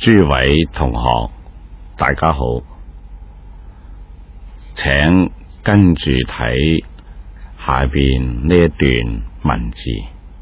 諸位同學，大家好，請跟住睇下邊呢一段文字。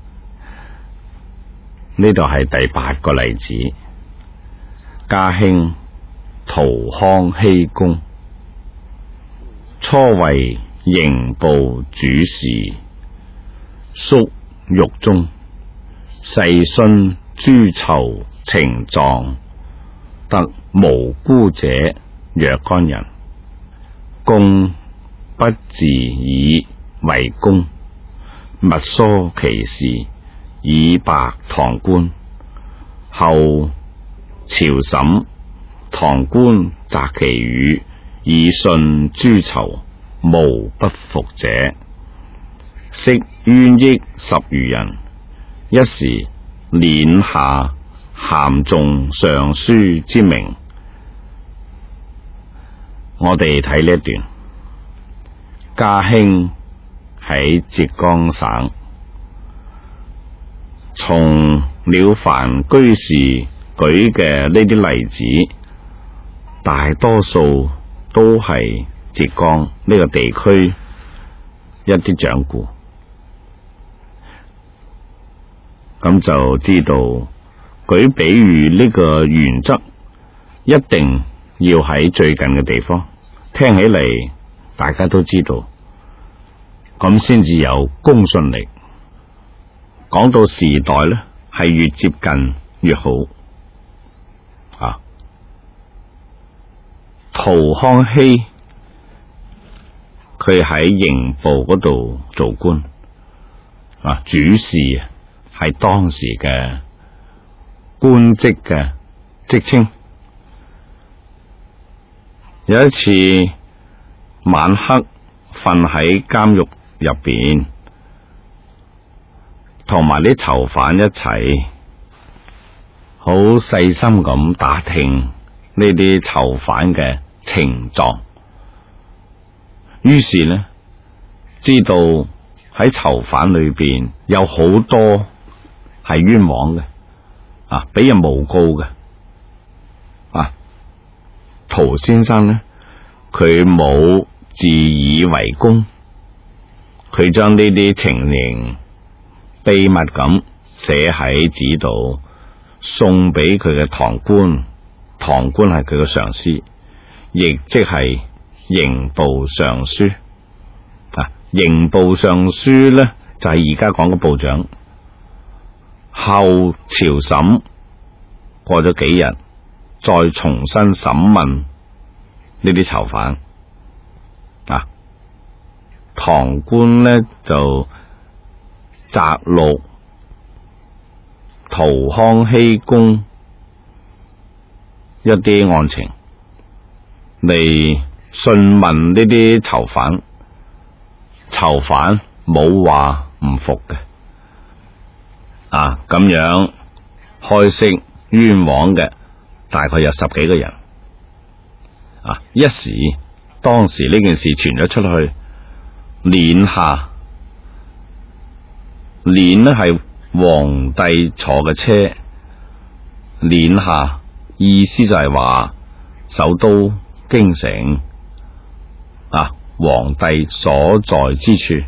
呢度係第8個例子。家興陶康熙公，初為刑部主事，宿獄中，細詢諸囚情狀，得無辜者若干人，公不自以為公，密疏其事，以白堂官。後朝審，堂官擇其語，以信諸囚，無不服者，釋冤益10餘人。一時殮下咸重尚書之名。我哋睇呢一段。家興喺浙江省，從了凡居士舉嘅呢啲例子，大多數都係浙江呢個地區一啲掌故，咁就知道舉比喻呢個原則一定要喺最近嘅地方，聽起嚟大家都知道，咁先至有公信力。講到時代呢，係越接近越好。陶康熙佢喺刑部嗰度做官，主事係當時嘅官職嘅職稱。有一次晚黑瞓喺監獄入邊，同埋啲囚犯一齊，好細心咁打聽呢啲囚犯嘅情狀。於是呢，知道喺囚犯裏邊有好多係冤枉嘅，俾人誣告嘅。陶先生呢，佢冇自以為公，佢將呢啲情形秘密咁寫喺紙度，送俾佢嘅堂官。堂官係佢嘅上司，亦即係刑部尚書。刑部尚書呢，就係而家講嘅部長。後朝審過咗幾日，再重新審問呢啲囚犯。堂官呢，就摘錄陶康熙公一啲案情嚟訊問呢啲囚犯，囚犯冇話唔服嘅。咁樣開釋冤枉嘅大概有10幾個人。一時當時呢件事傳咗出去，殮下，殮呢係皇帝坐嘅車，殮下意思就係話首都京城，皇帝所在之處，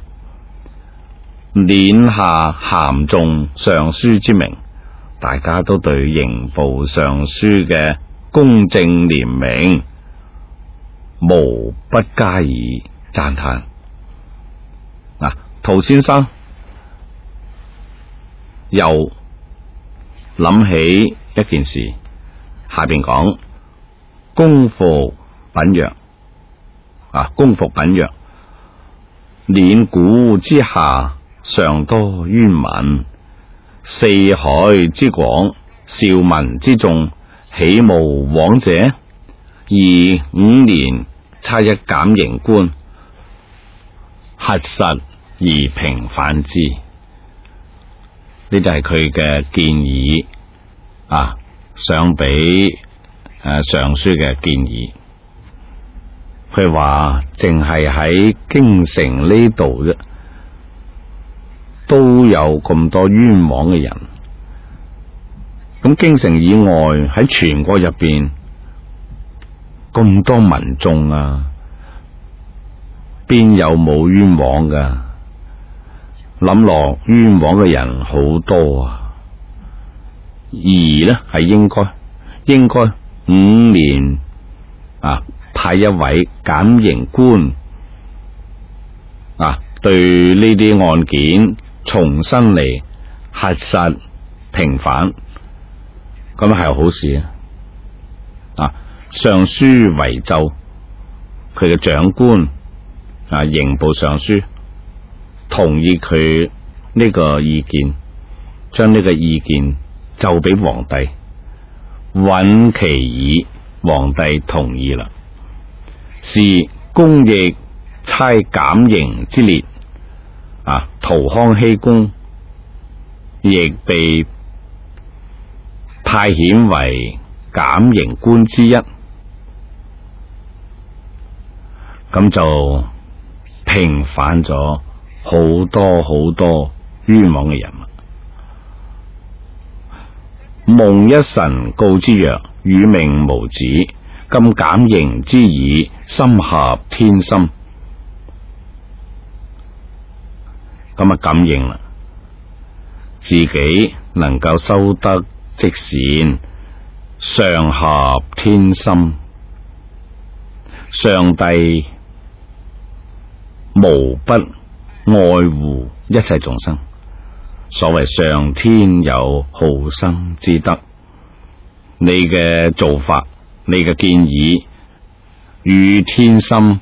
殮下咸重尚書之名，大家都對刑部尚書嘅公正廉明無不加以讚嘆。陶先生又諗起一件事，下邊講公服品曰，公服品曰，殮古之下，尚多冤民，四海之廣，兆民之眾，豈無枉者？而5年差一減刑官，核實而平反之。呢就係佢嘅建議，想俾上書嘅建議。佢話淨係喺京城呢度啫，都有咁多冤枉嘅人， 咁京城以外喺全國入邊咁多民眾啊，邊有冇冤枉噶？諗落冤枉嘅人好多啊，而呢係應該5年啊派一位減刑官啊，對呢啲案件重新嚟核實平反，咁係好事啊！上書遺奏，佢嘅長官啊，刑部尚書同意佢呢個意見，將呢個意見奏俾皇帝，允其議，皇帝同意啦。是公亦差減刑之列啊，陶康熙公亦被派遣為減刑官之一，咁就平反咗好多冤枉嘅人物。夢一神告之曰：汝命無子，今減刑之以心合天心。咁啊感應啦，自己能夠修得積善，上合天心，上帝無不愛護一切眾生。所謂上天有好生之德，你嘅做法，你嘅建議與天心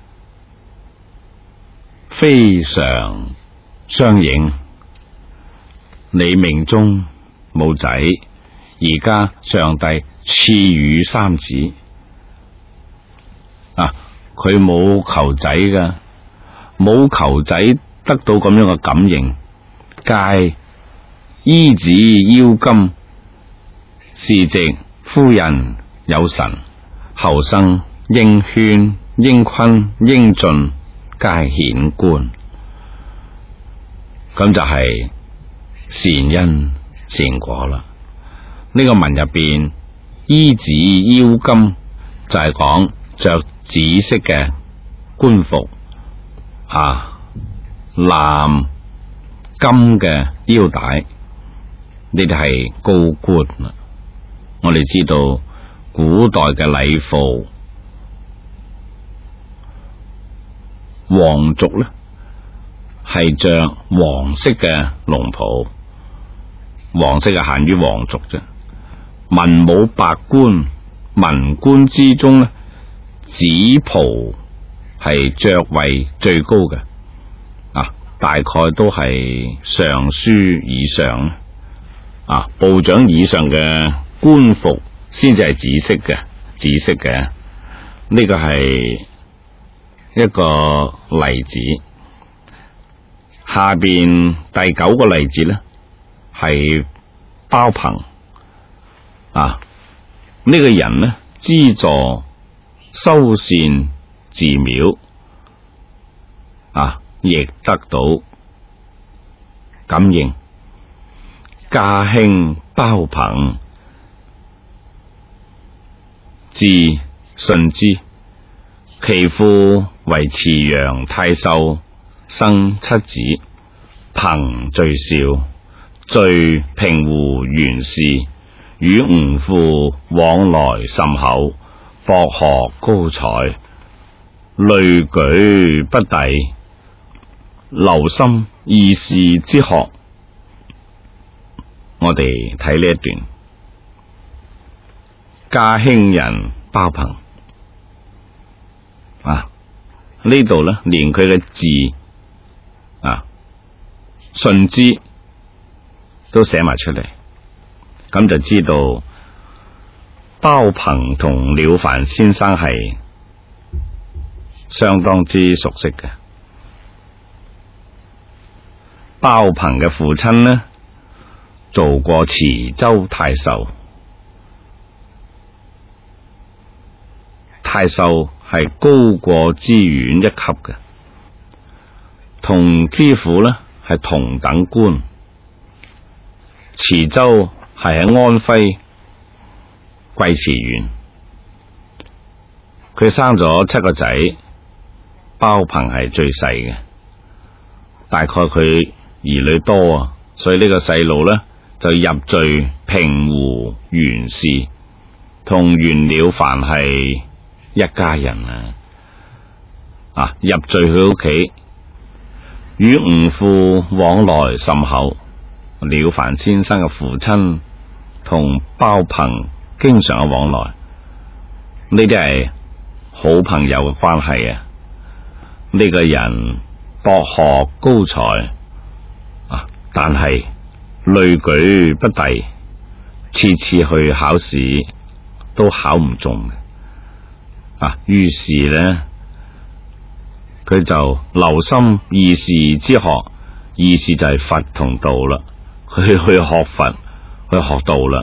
非常相應。你命中冇仔，而家上帝賜予三子啊，佢冇求仔噶，冇求仔得到咁樣嘅感應，皆依子邀金，是夕夫人有神，後生應勸應坤應盡，皆顯官。咁就係善因善果啦。呢個文入邊依子邀金就係講着紫色嘅官服啊，藍金嘅腰帶，呢啲係高官啦。我哋知道古代嘅禮服，皇族呢係着黃色嘅龍袍，黃色係限於皇族啫。文武百官，文官之中呢，紫袍係爵位最高嘅啊，大概都係尚書以上啊，部長以上嘅官服先至係紫色嘅，紫色嘅呢個係一個例子。下邊第9個例子呢，係包棚啊，呢個人呢資助修繕寺廟啊，亦得到感應。家興包棚，字順之，其父為慈陽太守，生7子，朋最少，最平湖縣事，與吳父往來甚厚，博學高才，類舉不第，留心議事之學。我哋睇呢一段，家興人包棚啊，呢度呢連佢嘅字啊順之都寫埋出嚟，咁就知道包棚同了凡先生係相當之熟悉嘅。包棚嘅父親呢，做過慈州太守，太守係高過知縣一級嘅，同知府呢係同等官。慈州係喺安徽貴池縣，佢生咗7個仔，包鵬係最細嘅，大概佢兒女多啊，所以呢個細路呢，就入贅平湖袁氏，同袁了凡係一家人啊！入贅佢屋企，與吳父往來甚厚。了凡先生嘅父親同包鵬經常嘅往來，呢啲係好朋友嘅關係啊！呢個人博學高才啊，但係類舉不第，次次去考試都考唔中啊！於是呢，佢就留心二事之學，二事就係佛同道啦。佢去學佛，去學道啦。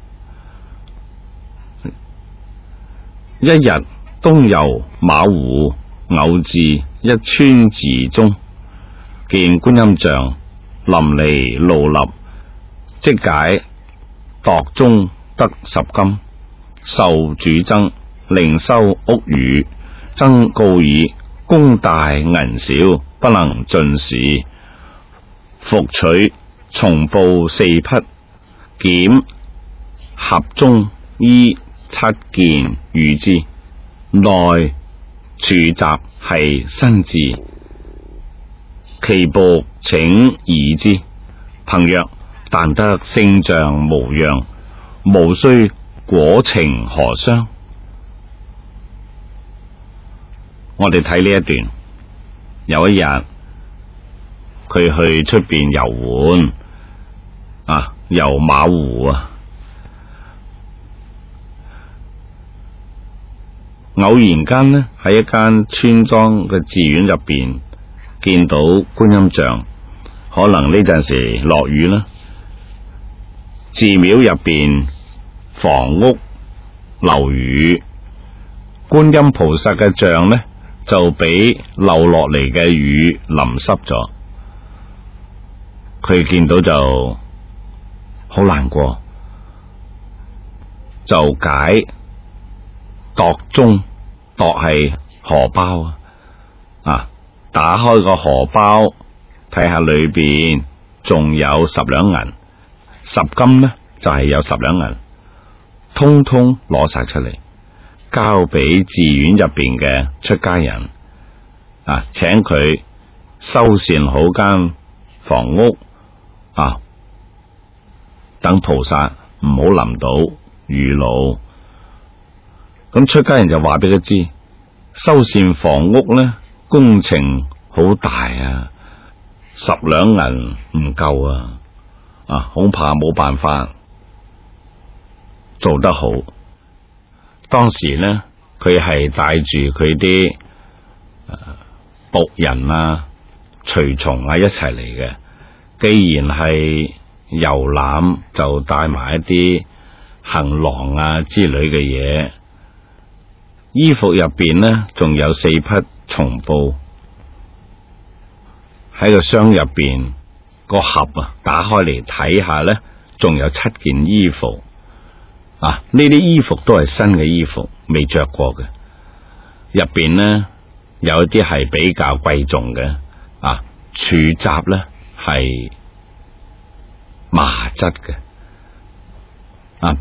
一日東遊馬湖，偶至一村寺中，見觀音像淋漓露立，即解度中得10金，受主僧，另收屋宇，僧告以功大銀少，不能進士，復取重布4匹，檢盒中衣7件與之，內處雜係新字，其僕請擬之。朋曰：但得聖像無恙，無須果情何傷？我哋睇呢一段，有一日佢去出邊遊玩啊，遊馬湖啊，偶然間呢，喺一間村莊嘅寺院入邊見到觀音像，可能呢陣時落雨啦，寺廟入邊房屋漏雨，觀音菩薩嘅像呢就俾漏落嚟嘅雨淋濕咗，佢見到就好難過，就解度中，度係荷包啊，打開個荷包睇下裏邊仲有10兩銀，10金呢就係有10兩銀，通通攞晒出嚟，交俾寺院入邊嘅出家人啊，請佢修繕好間房屋啊，等菩薩唔好淋到雨露。咁出家人就話俾佢知，修繕房屋呢工程好大啊，10兩銀唔夠啊，恐怕冇辦法做得好。當時呢，佢係帶住佢啲僕人啊、隨從啊一齊嚟嘅。既然係遊覽，就帶埋一啲行囊啊之類嘅嘢。衣服入邊呢，仲有4匹重布，喺個箱入邊個盒啊，打開嚟睇下呢，仲有7件衣服啊！呢啲衣服都係新嘅衣服，未着過嘅。入邊呢，有一啲係比較貴重嘅啊，處雜呢係麻質嘅啊，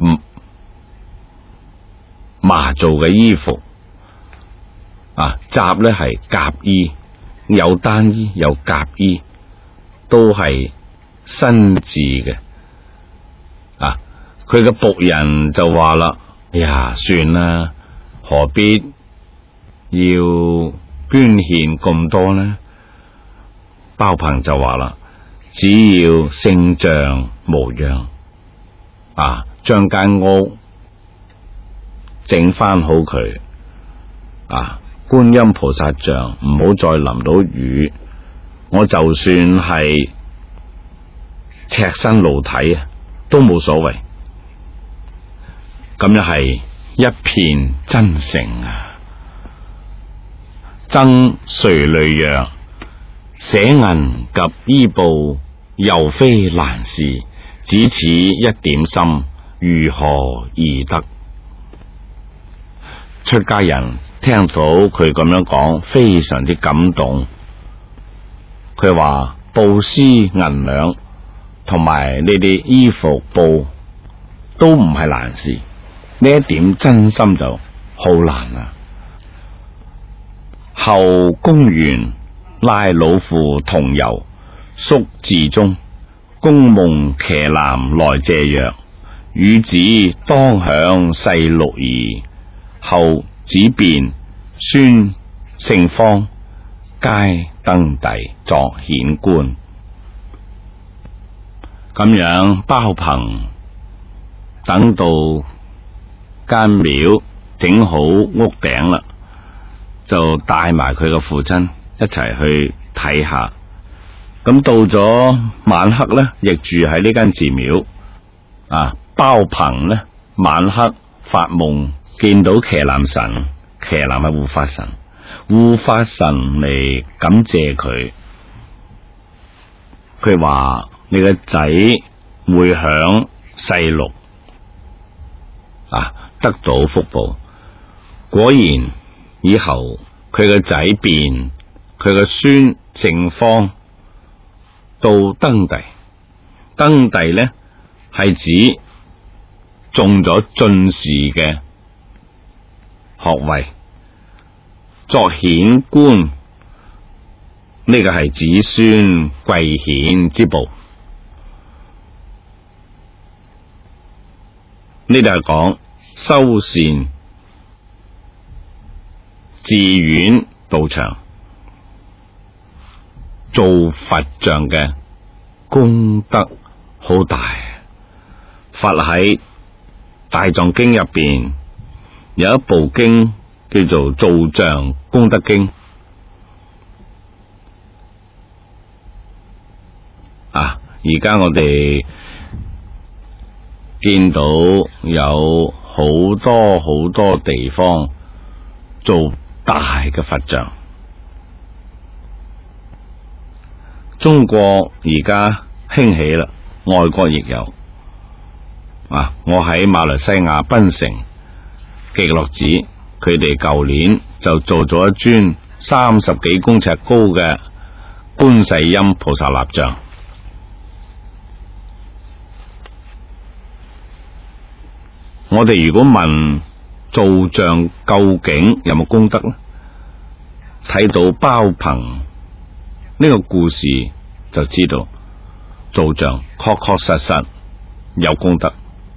麻做嘅衣服啊，雜呢係夾衣，有單衣有夾衣，都係新字嘅啊。佢嘅僕人就話啦：哎呀，算啦，何必要捐獻咁多呢？包鵬就話啦：只要聖像無恙啊，將間屋整翻好佢啊，觀音菩薩像唔好再淋到雨，我就算係赤身露體啊，都冇所謂。咁又係一片真誠啊！僧垂淚曰：捨銀及衣布，又非難事， 只此一點心，如何而得？出家人聽到佢咁樣講，非常之感動。佢話布施銀兩同埋呢啲衣服布都唔係難事，呢一點真心就好難啦。後公園拉老父同遊，宿寺中，公夢伽藍來謝曰：汝子當享世祿兒。後子辯、孫、勝方皆登第作顯官。咁樣包棚等到間廟整好屋頂啦，就帶埋佢個父親一齊去睇下。咁到咗晚黑呢，亦住喺呢間寺廟。包棚呢，晚黑發夢見到伽藍神，伽藍係護法神，護法神嚟感謝佢。佢話你個仔會享世祿得到福報。果然以後佢個仔辯，佢個孫勝方到登第。登第呢係指中咗進士嘅學位，作顯官，呢個係子孫貴顯之報。呢度係講修善寺院道場做佛像嘅功德好大。佛喺大藏經入邊有一部經叫做造像功德經。而家我哋見到有好多地方做大嘅佛像。中國而家興起啦，外國亦有。我喺馬來西亞檳城極樂寺，佢哋舊年就做咗一尊30幾公尺高嘅觀世音菩薩立像。我哋如果問造像究竟有冇功德呢？睇到包棚呢個故事就知道造像確實有功德。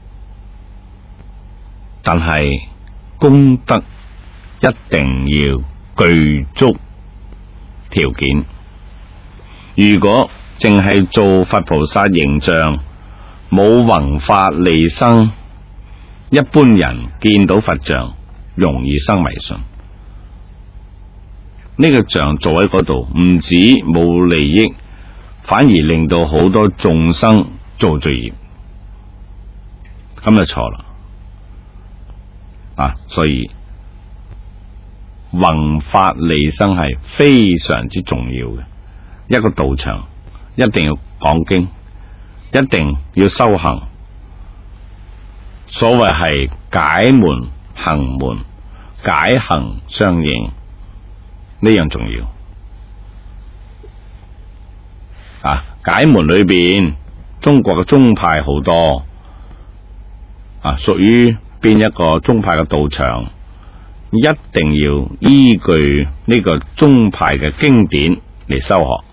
但係功德一定要具足條件。如果淨係做佛菩薩形象，冇宏法利生，一般人見到佛像容易生迷信。呢個像做喺嗰度，唔止冇利益，反而令到好多眾生做罪業，咁就錯啦。所以宏法利生係非常之重要嘅。一個道場一定要講經，一定要修行。所謂係解門行門，解行相應，呢樣重要。解門裏邊，中國嘅宗派好多。屬於邊一個宗派嘅道場，一定要依據呢個宗派嘅經典嚟修學。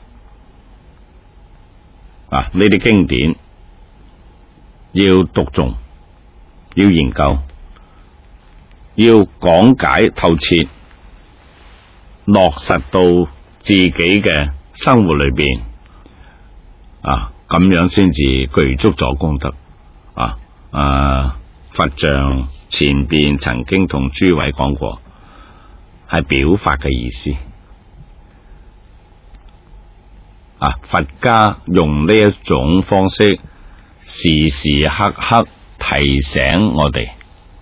呢啲經典要讀誦，要研究，要講解透徹，落實到自己嘅生活裏邊。咁樣先至具足咗功德。佛像前邊曾經同諸位講過，係表法嘅意思。佛家用呢一種方式，時時刻刻提醒我哋。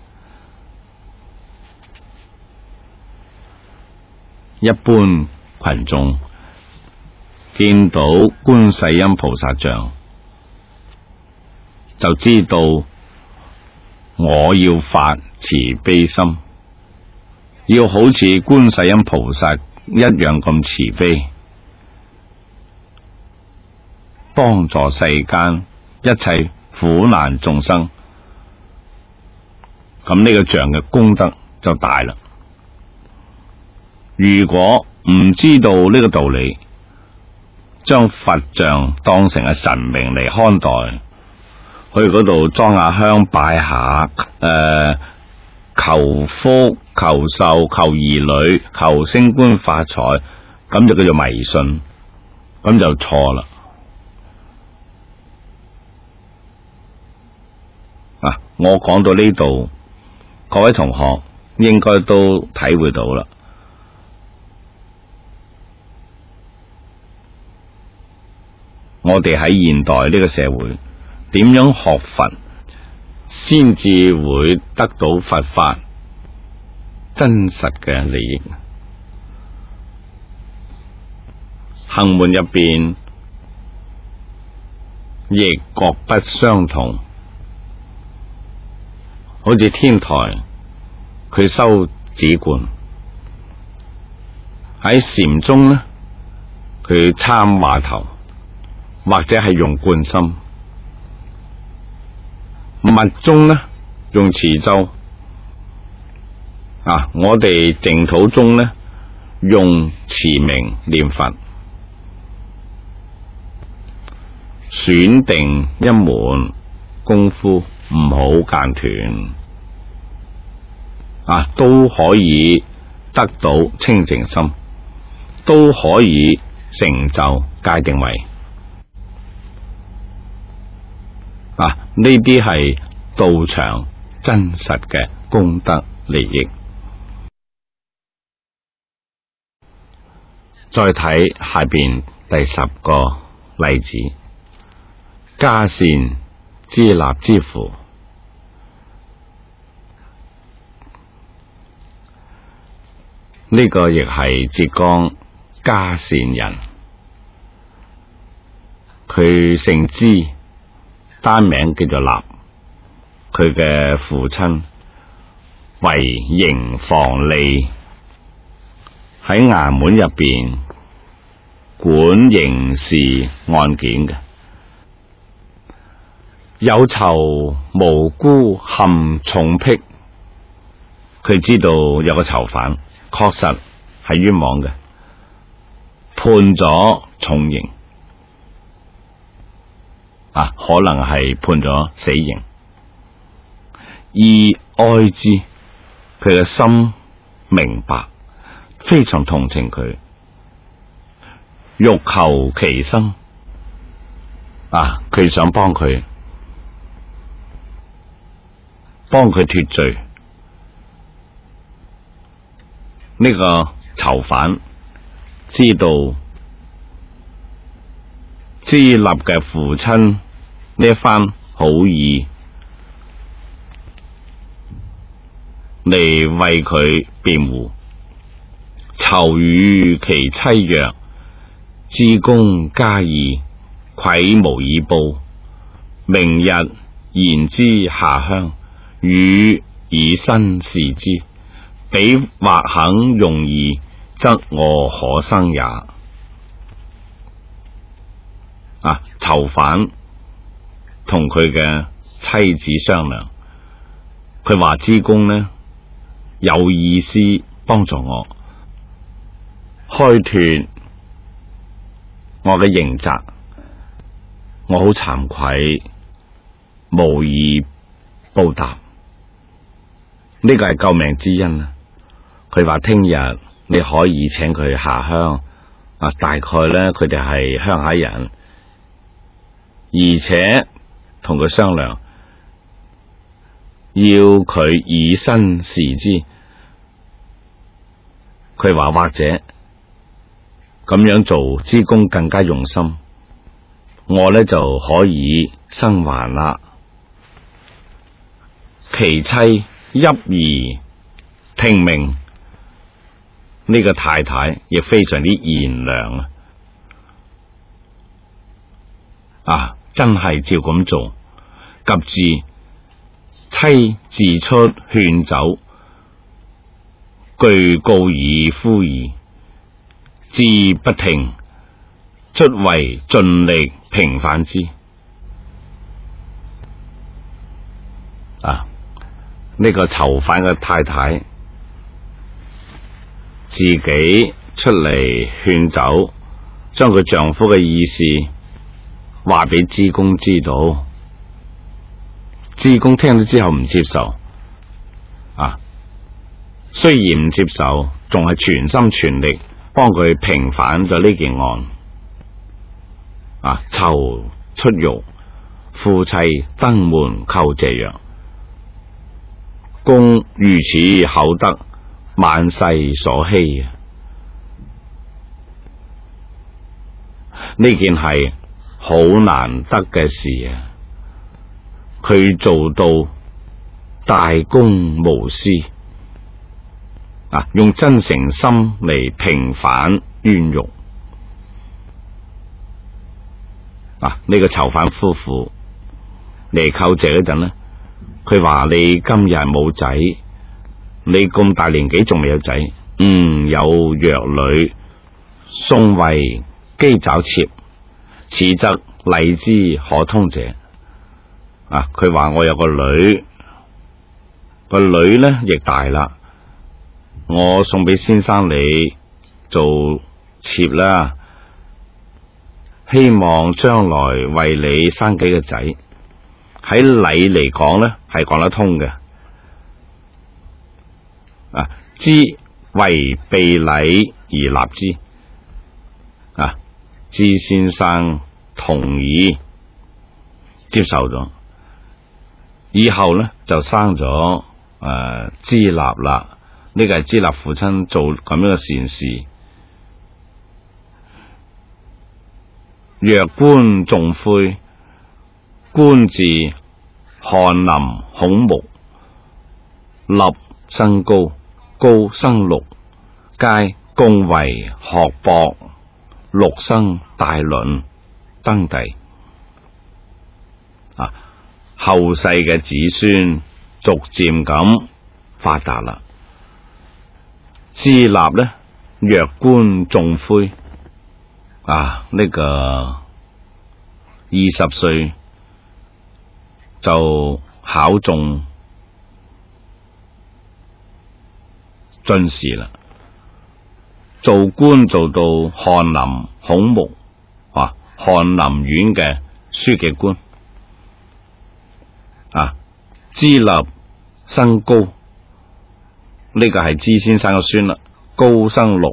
一般群眾見到觀世音菩薩像， 就知道我要發慈悲心，要好似觀世音菩薩一樣咁慈悲，幫助世間一切苦難眾生。咁呢個像嘅功德就大啦。如果唔知道呢個道理，將佛像當成係神明嚟看待，去嗰度裝下香拜下，求福求壽求兒女求升官發財，咁就叫做迷信，咁就錯啦。我講到呢度，各位同學應該都體會到啦。我哋喺現代呢個社會，點樣學佛先至會得到佛法真實嘅利益？行門入邊亦各不相同。好似天台佢收止觀，喺禪宗呢，佢參話頭或者係用觀心，密宗呢用持咒，我哋淨土宗呢用持名念佛，選定一門功夫，唔好間斷，都可以得到清淨心，都可以成就戒定慧。呢啲係道場真實嘅功德利益。再睇下邊第10個例子，迦善之立之父。呢個亦係浙江迦善人，佢姓支，單名叫做立。佢嘅父親為刑房吏，喺衙門入邊管刑事案件嘅。有囚無辜陷重辟，佢知道有個囚犯確實係冤枉嘅，判咗重刑，可能係判咗死刑。而愛之，佢嘅心明白，非常同情佢，欲求其生，佢想幫佢脫罪。呢個囚犯知道支立嘅父親呢一番好意，嚟為佢辯護，囚語其妻曰：支公嘉義，愧無以報，明日言之下鄉，汝以身試之，彼或肯用義，則我可生也。囚犯同佢嘅妻子商量，佢話支公呢有意思幫助我開脫我嘅刑責，我好慚愧，無以報答。呢個係救命之恩啊！佢話聽日你可以請佢下鄉，大概呢，佢哋係鄉下人，而且同佢商量，要佢以身試之。佢話或者咁樣做，支公更加用心，我呢就可以生還啦。其妻泣而聽命，呢個太太亦非常之賢良真係照咁做， 及至妻自出勸走，具告以夫矣，至不聽，卒為盡力平反之。呢個囚犯嘅太太自己出嚟勸走，將佢丈夫嘅意思話俾支公知道。支公聽咗之後唔接受，雖然唔接受，仲係全心全力幫佢平反咗呢件案。囚出獄，夫妻登門叩謝曰：公如此厚德，萬世所希。呢件係好難得嘅事啊！佢做到大公無私，用真誠心嚟平反冤獄。呢個囚犯夫婦嚟叩謝嗰陣呢，佢話：你今日冇仔，你咁大年紀仲未有仔，有弱女，送為姬爪妾，此則禮之可通者。佢話我有個女，個女呢亦大啦，我送俾先生你做妾啦，希望將來為你生幾個仔。喺禮嚟講呢係講得通嘅。之為備禮而立之。支先生同意接受咗，以後呢就生咗支立啦。呢個係支立父親做咁樣嘅善事。若冠重魁，冠字翰林孔目，立生高，高生祿，皆共為學博，祿生大倫，登第。後世嘅子孫逐漸咁發達啦。支立呢，若冠重魁，呢個20歲就考中進士啦，做官做到翰林孔目，翰林院嘅書記官。支立生高，呢個係支先生嘅孫啦，高生祿，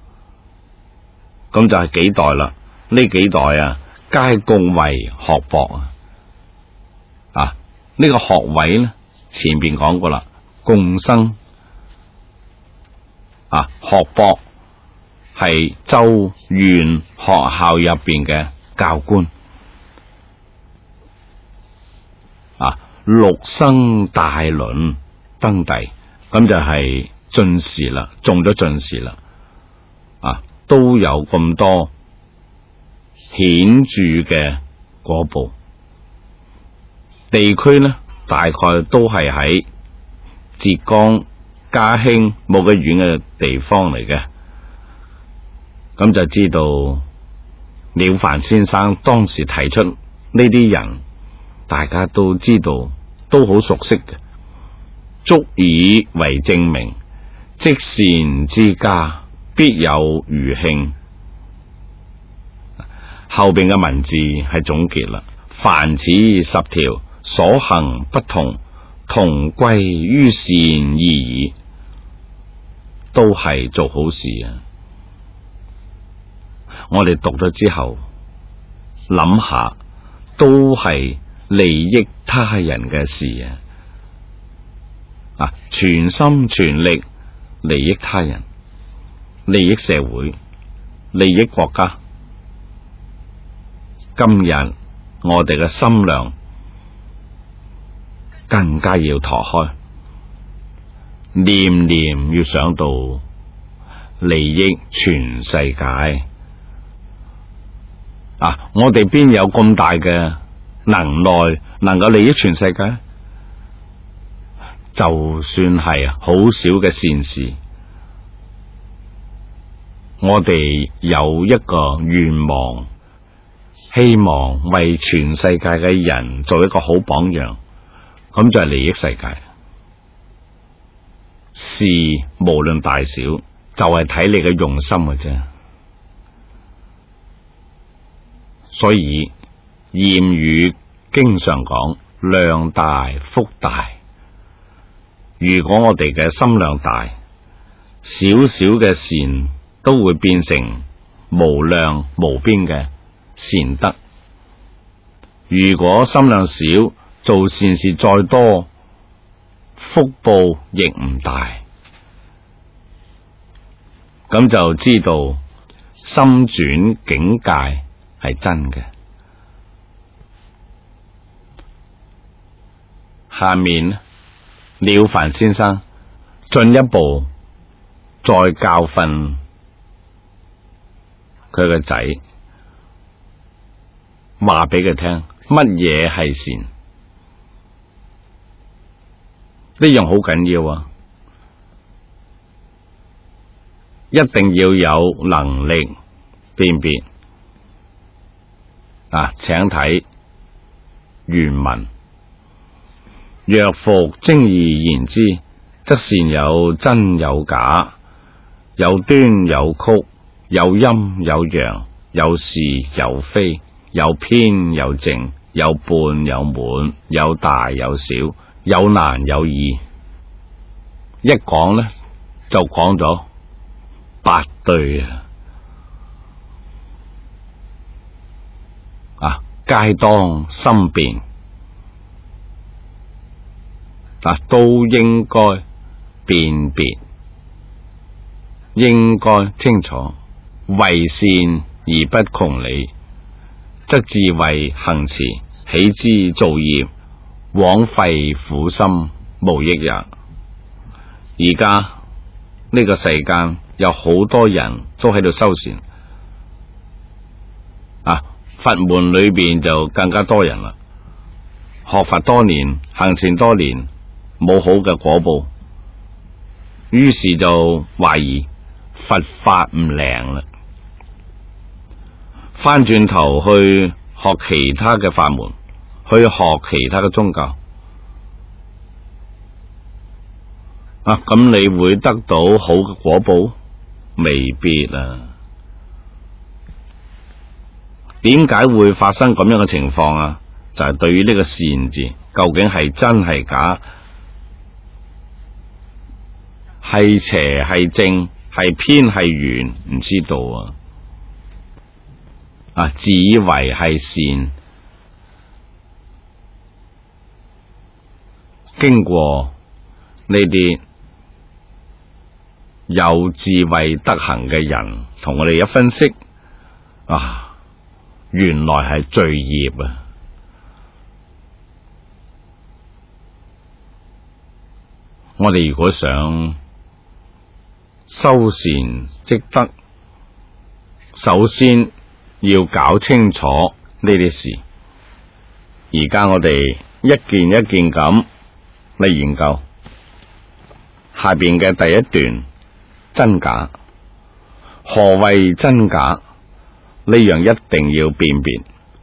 咁就係幾代啦。呢幾代皆共為學博。呢個學位呢，前邊講過啦，共生。學博係州縣學校入邊嘅教官。祿生大倫，登第，咁就係進士啦，中咗進士啦。都有咁多顯著嘅果報。地區呢，大概都係喺浙江嘉興冇幾遠嘅地方嚟嘅。咁就知道了凡先生當時提出呢啲人，大家都知道，都好熟悉嘅，足以為證明。積善之家，必有餘慶。後邊嘅文字係總結啦。凡此10條，所行不同，同歸於善而已，都係做好事啊！我哋讀咗之後諗下，都係利益他人嘅事啊！全心全力利益他人，利益社會，利益國家。今日我哋嘅心量更加要拓開，念念要想到利益全世界。我哋邊有咁大嘅能耐能夠利益全世界？就算係好少嘅善事，我哋有一個願望，希望為全世界嘅人做一個好榜樣，咁就係利益世界。事無論大小，就係睇你嘅用心嘅啫。所以諺語經常講量大福大。如果我哋嘅心量大，少少嘅善都會變成無量無邊嘅善德。如果心量少，做善事再多，福報亦唔大。咁就知道心轉境界係真嘅。下面了凡先生進一步再教訓佢個仔，話俾佢聽乜嘢係善，呢樣好緊要啊！一定要有能力辨別。請睇原文。若復精義言之，則善有真有假，有端有曲，有陰有陽，有是有非，有偏有正，有半有滿，有大有小，有難有易。一講呢，就講咗8對皆當心辨。都應該辨別，應該清楚。為善而不窮理，則智慧行持，豈知造業，枉費苦心，無益也。而家呢個世間有好多人都喺度修善，佛門裏邊就更加多人啦。學佛多年，行善多年，冇好嘅果報，於是就懷疑佛法唔靈啦，翻轉頭去學其他嘅法門，去學其他嘅宗教。咁你會得到好嘅果報？未必啊。點解會發生咁樣嘅情況啊？就係對於呢個善字，究竟係真係假，係邪係正，係偏係圓，唔知道啊！自以為係善，經過呢啲有智慧德行嘅人同我哋一分析，原來係罪業啊！我哋如果想修善積德，首先要搞清楚呢啲事。而家我哋一件一件咁嚟研究下邊嘅第一段，真假。何謂真假？呢樣一定要辨別。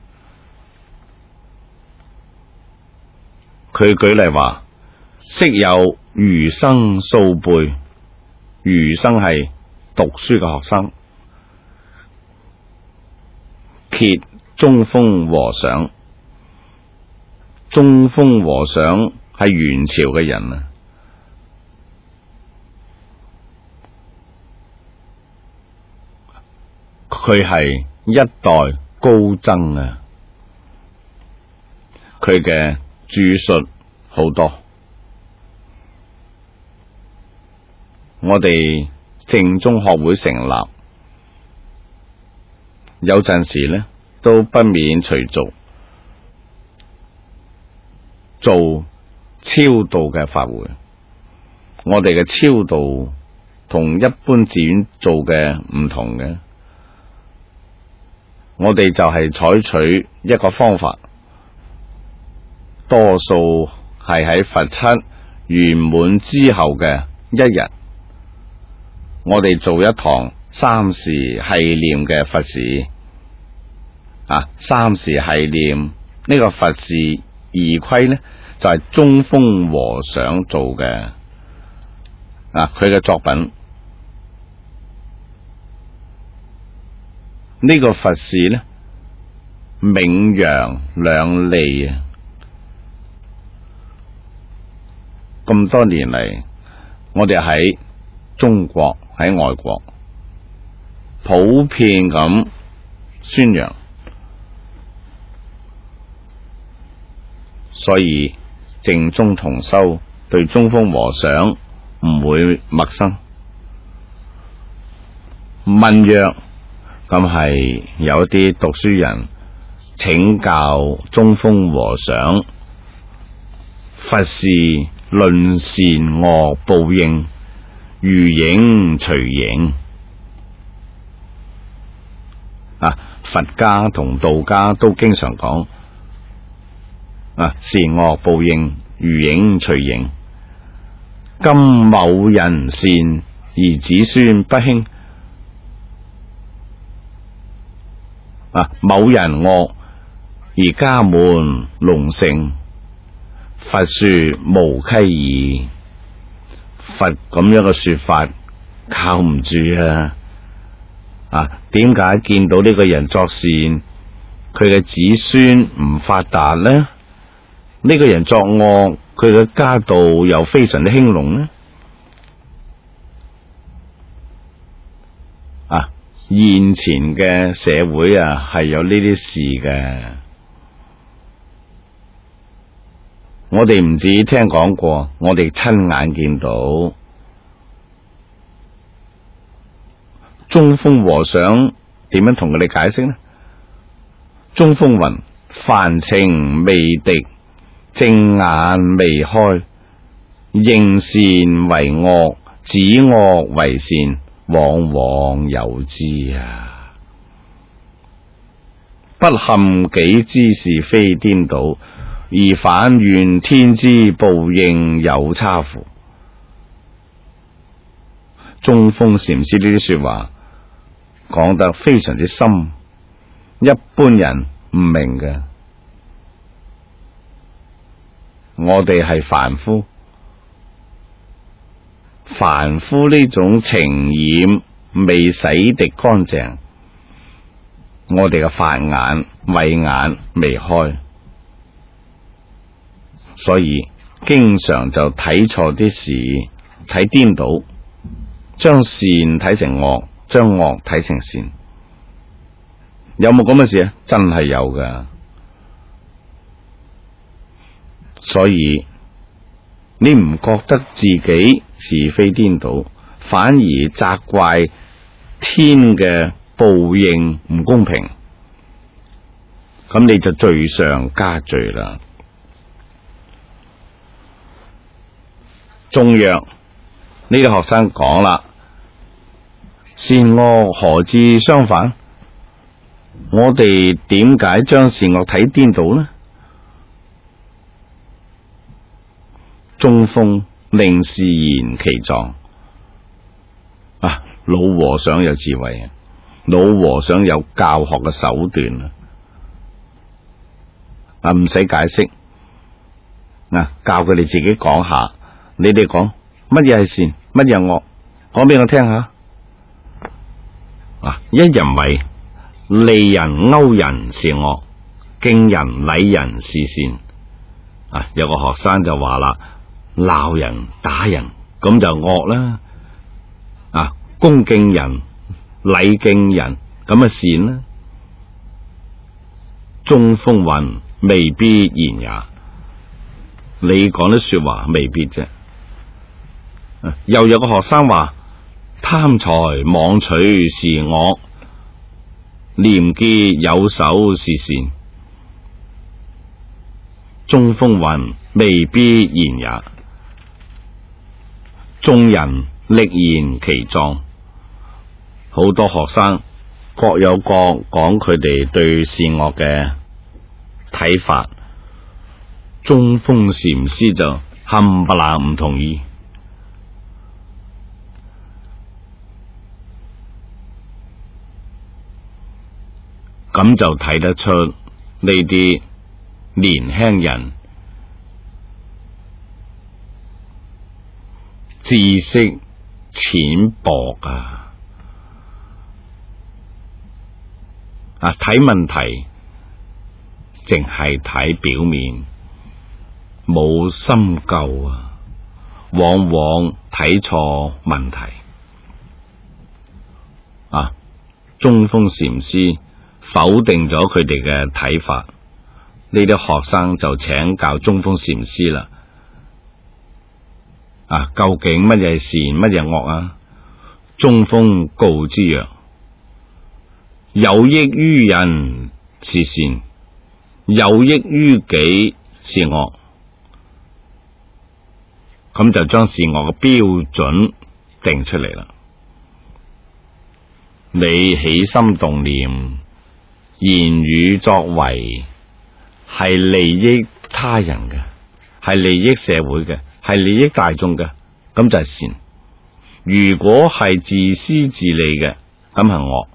佢舉例話，昔有儒生數輩，儒生係讀書嘅學生，謁中峰和尚。中峰和尚係元朝嘅人啊，佢係一代高僧啊，佢嘅著述好多。我哋正宗學會成立，有陣時呢都不免隨俗做超度嘅法會。我哋嘅超度同一般寺院做嘅唔同嘅，我哋就係採取一個方法， 多數係喺佛七圓滿之後嘅一日，我哋做一堂三時繫念嘅佛事。三時繫念呢個佛事儀規呢，就係中峰和尚做嘅。佢嘅作品呢個佛事呢，名揚兩利啊！咁多年嚟，我哋喺中國喺外國普遍咁宣揚，所以淨宗同修對中峰和尚唔會陌生。問曰，咁係有一啲讀書人請教中峰和尚，佛事論善惡報應，如影隨形。佛家同道家都經常講善惡報應，如影隨形。今某人善而子孫不興，某人惡而家門隆盛，佛說無稽矣。佛咁樣嘅說法靠唔住點解見到呢個人作善，佢嘅子孫唔發達呢？呢個人作惡，佢嘅家道又非常之興隆呢？現前嘅社會係有呢啲事嘅。我哋唔止聽講過，我哋親眼見到。中峰和尚點樣同佢哋解釋呢？中峰云：凡情未敵，正眼未開，認善為惡，指惡為善，往往有之不陷己之是非顛倒，而反怨天之報應有差乎。中峰禪師呢啲說話講得非常之深，一般人唔明嘅。我哋係凡夫，凡夫呢種情染未洗滌乾淨，我哋嘅法眼慧眼未開，所以經常就睇錯啲事，睇顛倒，將善睇成惡，將惡睇成善。有冇咁嘅事？真係有噶。所以你唔覺得自己是非顛倒，反而責怪天嘅報應唔公平，咁你就罪上加罪啦。仲若呢個學生講啦，善惡何至相反？我哋點解將善惡睇顛倒呢？中峰令示言其狀。老和尚有智慧，老和尚有教學嘅手段唔使解釋，教佢哋自己講下。你哋講乜嘢係善，乜嘢惡，講俾我聽下。一人為利人勾人是惡，敬人禮人是善。有個學生就話啦，鬧人打人咁就惡啦，恭敬人禮敬人咁啊善啦。中峰云未必然也，你講啲說話未必啫。又有個學生話，貪財妄取是惡，廉潔有守是善。中峰云未必然也，眾人力言其狀。好多學生各有各講佢哋對善惡嘅睇法。 中鋒禪師就冚唪唥唔同意。咁就睇得出呢啲年輕人知識淺薄啊！睇問題淨係睇表面，冇深究啊，往往睇錯問題。中鋒禪師否定咗佢哋嘅睇法，呢啲學生就請教中鋒禪師啦。究竟乜嘢係善，乜嘢係惡啊？中鋒告之曰：有益於人是善，有益於己是惡。咁就將善惡嘅標準定出嚟啦。你起心動念，言語作為係利益他人嘅，係利益社會嘅，係利益大眾嘅，咁就係善。如果係自私自利嘅，咁係惡。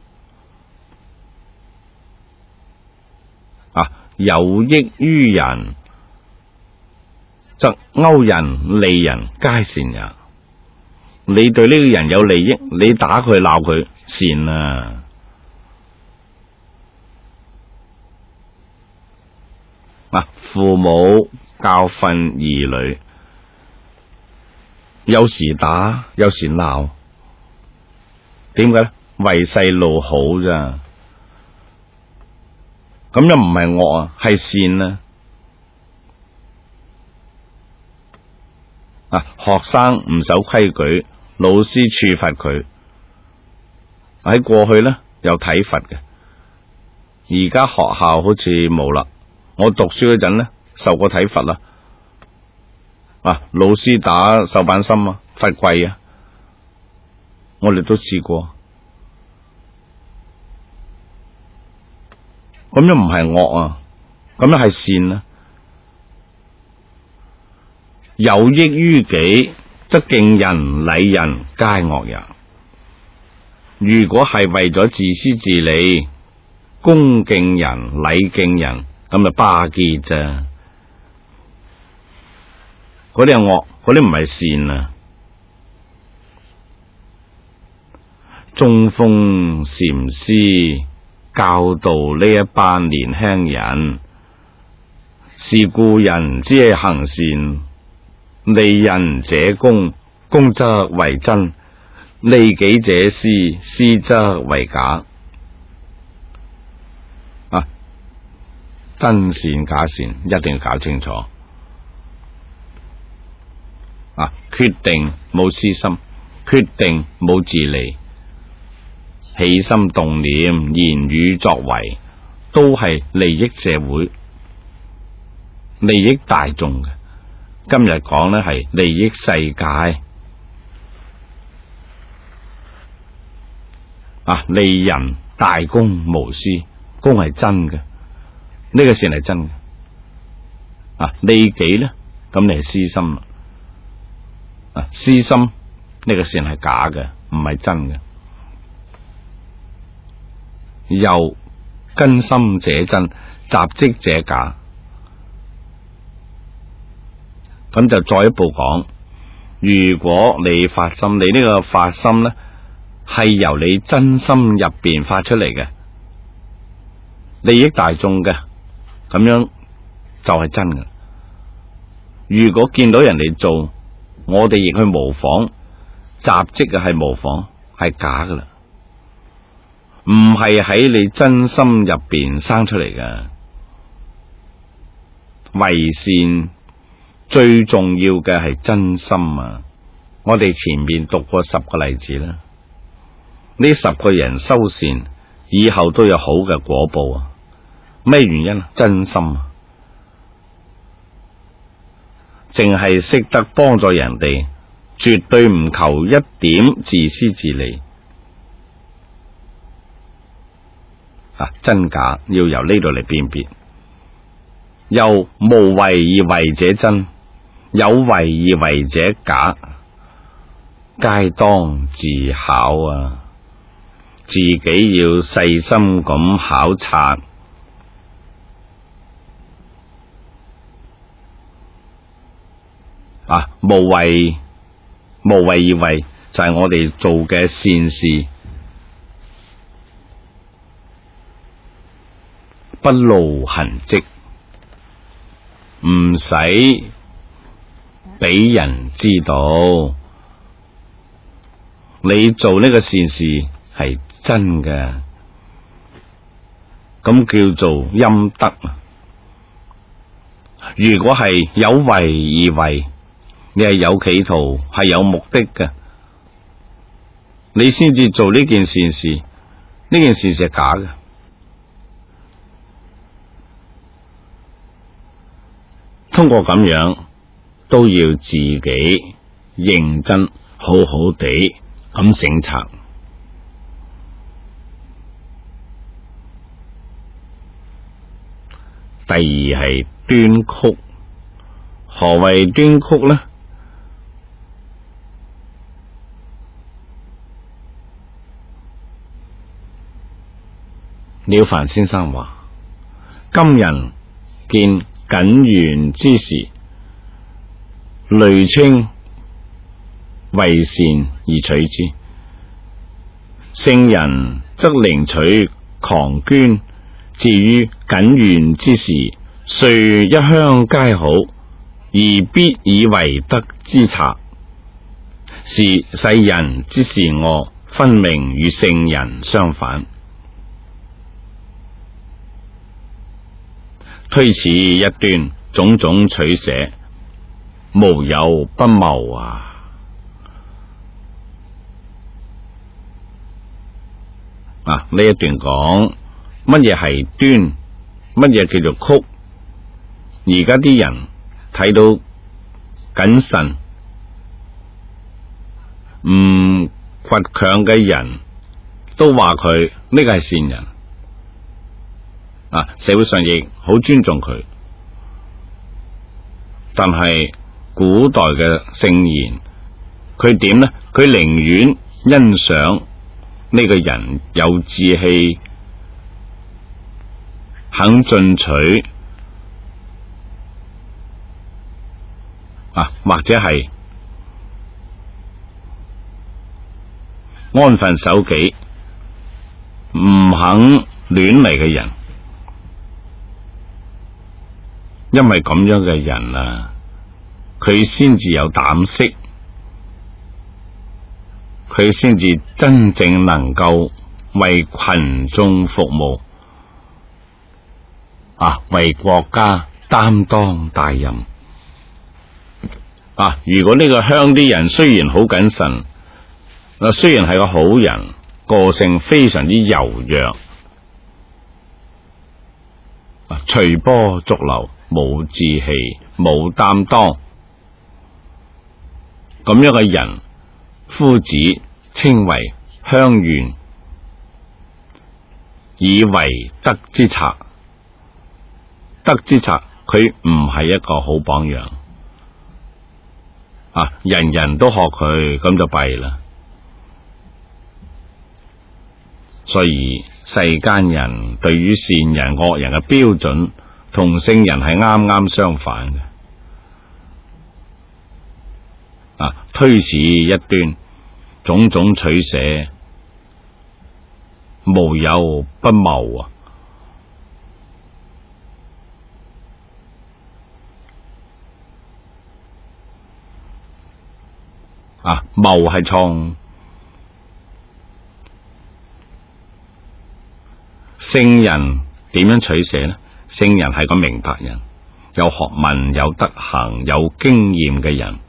有益於人，則勾人利人皆善也。你對呢個人有利益，你打佢鬧佢，善啊！父母教訓兒女，有時打，有時鬧，點解咧？為細路好咋？咁又唔係惡啊，係善啊！學生唔守規矩，老師處罰佢。喺過去咧有體罰嘅，而家學校好似冇啦。我讀書嗰陣咧受過體罰啦，老師打手板心啊，罰跪啊，我哋都試過。咁樣唔係惡啊，咁樣係善啊。有益於己，則敬人禮人皆惡也。如果係為咗自私自利，恭敬人禮敬人，咁就巴結咋？嗰啲係惡，嗰啲唔係善啊。中鋒禪師教導呢一班年輕人，是故人之係行善，利人者公，公則為真；利己者私，私則為假。真善假善一定要搞清楚。決定冇私心，決定冇自利，起心動念、言語作為都係利益社會、利益大眾嘅。今日講呢係利益世界。利人大公無私，公係真嘅，呢個善係真嘅。利己呢，咁你係私心啦。私心呢個善係假嘅，唔係真嘅。又根心者真，雜跡者假。咁就再一步講，如果你發心，你呢個發心呢係由你真心入邊發出嚟嘅，利益大眾嘅，咁樣就係真嘅。如果見到人哋做，我哋亦去模仿，雜跡嘅係模仿，係假噶啦，唔係喺你真心入邊生出嚟嘅。為善最重要嘅係真心啊！我哋前面讀過10個例子啦，呢10個人修善，以後都有好嘅果報啊！咩原因？真心啊！淨係識得幫助人哋，絕對唔求一點自私自利。真假要由呢度嚟辨別。 又無為而為者真，有為而為者假，皆當自考啊！自己要細心咁考察。無為而為就係我哋做嘅善事，不露痕跡，唔使俾人知道你做呢個善事係真嘅，咁叫做陰德。如果係有為而為，你係有企圖，係有目的嘅，你先至做呢件善事，呢件事係假嘅。通過咁樣，都要自己認真好好地咁省察。第二係端曲。何謂端曲呢？了凡先生話：今人見僅緣之時，類稱為善而取之；聖人則寧取狂捐。至於僅緣之時，誰一鄉皆好，而必以為德之賊，是世人之善惡，分明與聖人相反。推此一端，種種取捨，無有不謬啊！呢一段講乜嘢係端，乜嘢叫做曲？而家啲人睇到謹慎唔倔強嘅人，都話佢呢個係善人。社會上亦好尊重佢，但係古代嘅聖賢，佢點呢？佢寧願欣賞呢個人有志氣，肯進取，或者係安分守己，唔肯亂嚟嘅人。因為咁樣嘅人啊，佢先至有膽識，佢先至真正能夠為群眾服務，為國家擔當大任。如果呢個鄉啲人雖然好謹慎，雖然係個好人，個性非常之柔弱，隨波逐流，冇志氣，冇擔當，咁樣嘅人，夫子稱為鄉願，以為德之賊。德之賊，佢唔係一個好榜樣。人人都學佢，咁就弊啦。所以世間人對於善人惡人嘅標準，同聖人係啱啱相反嘅。推此一端，種種取捨，無有不謬謬係錯誤。聖人點樣取捨呢？聖人係個明白人，有學問、有德行、有經驗嘅人，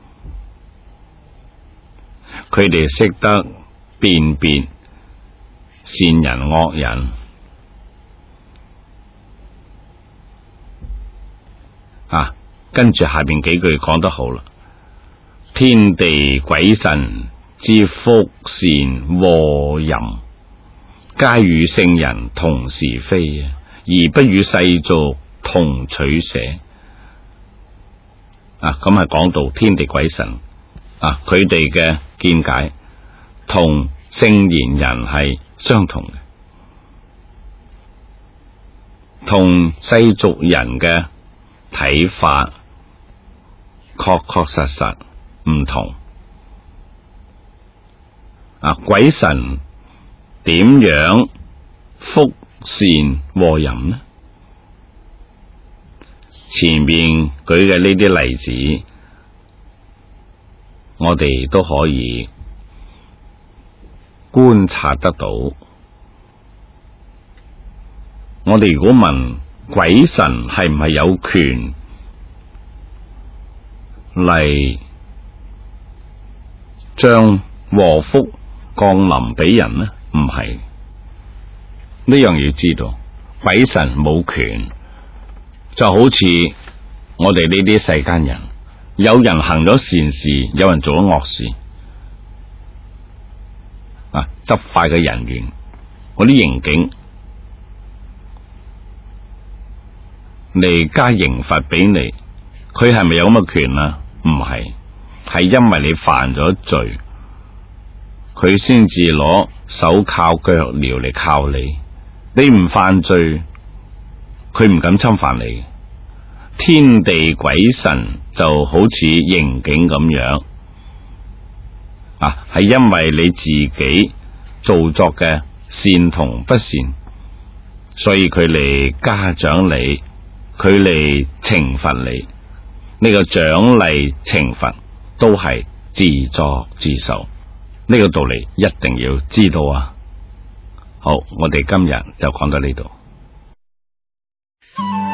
佢哋識得辨別善人惡人。跟住下邊幾句講得好啦。天地鬼神之福善禍淫，皆與聖人同是非，而不與世俗同取捨。咁係講到天地鬼神佢哋嘅見解同聖賢人係相同嘅，同世俗人嘅睇法確確實實唔同。鬼神點樣福善禍淫呢？前面舉嘅呢啲例子，我哋都可以觀察得到。我哋如果問鬼神係唔係有權嚟將禍福降臨俾人呢？唔係，呢樣要知道，鬼神冇權。就好似我哋呢啲世間人，有人行咗善事，有人做咗惡事。執法嘅人員，嗰啲刑警嚟加刑罰俾你，佢係咪有咁嘅權啊？唔係，係因為你犯咗罪，佢先至攞手銬腳鐐嚟銬你。你唔犯罪，佢唔敢侵犯你。天地鬼神就好似刑警咁樣，係因為你自己做作嘅善同不善，所以佢嚟嘉獎你，佢嚟懲罰你。呢個獎勵懲罰都係自作自受，呢個道理一定要知道啊！好，我哋今日就講到呢度。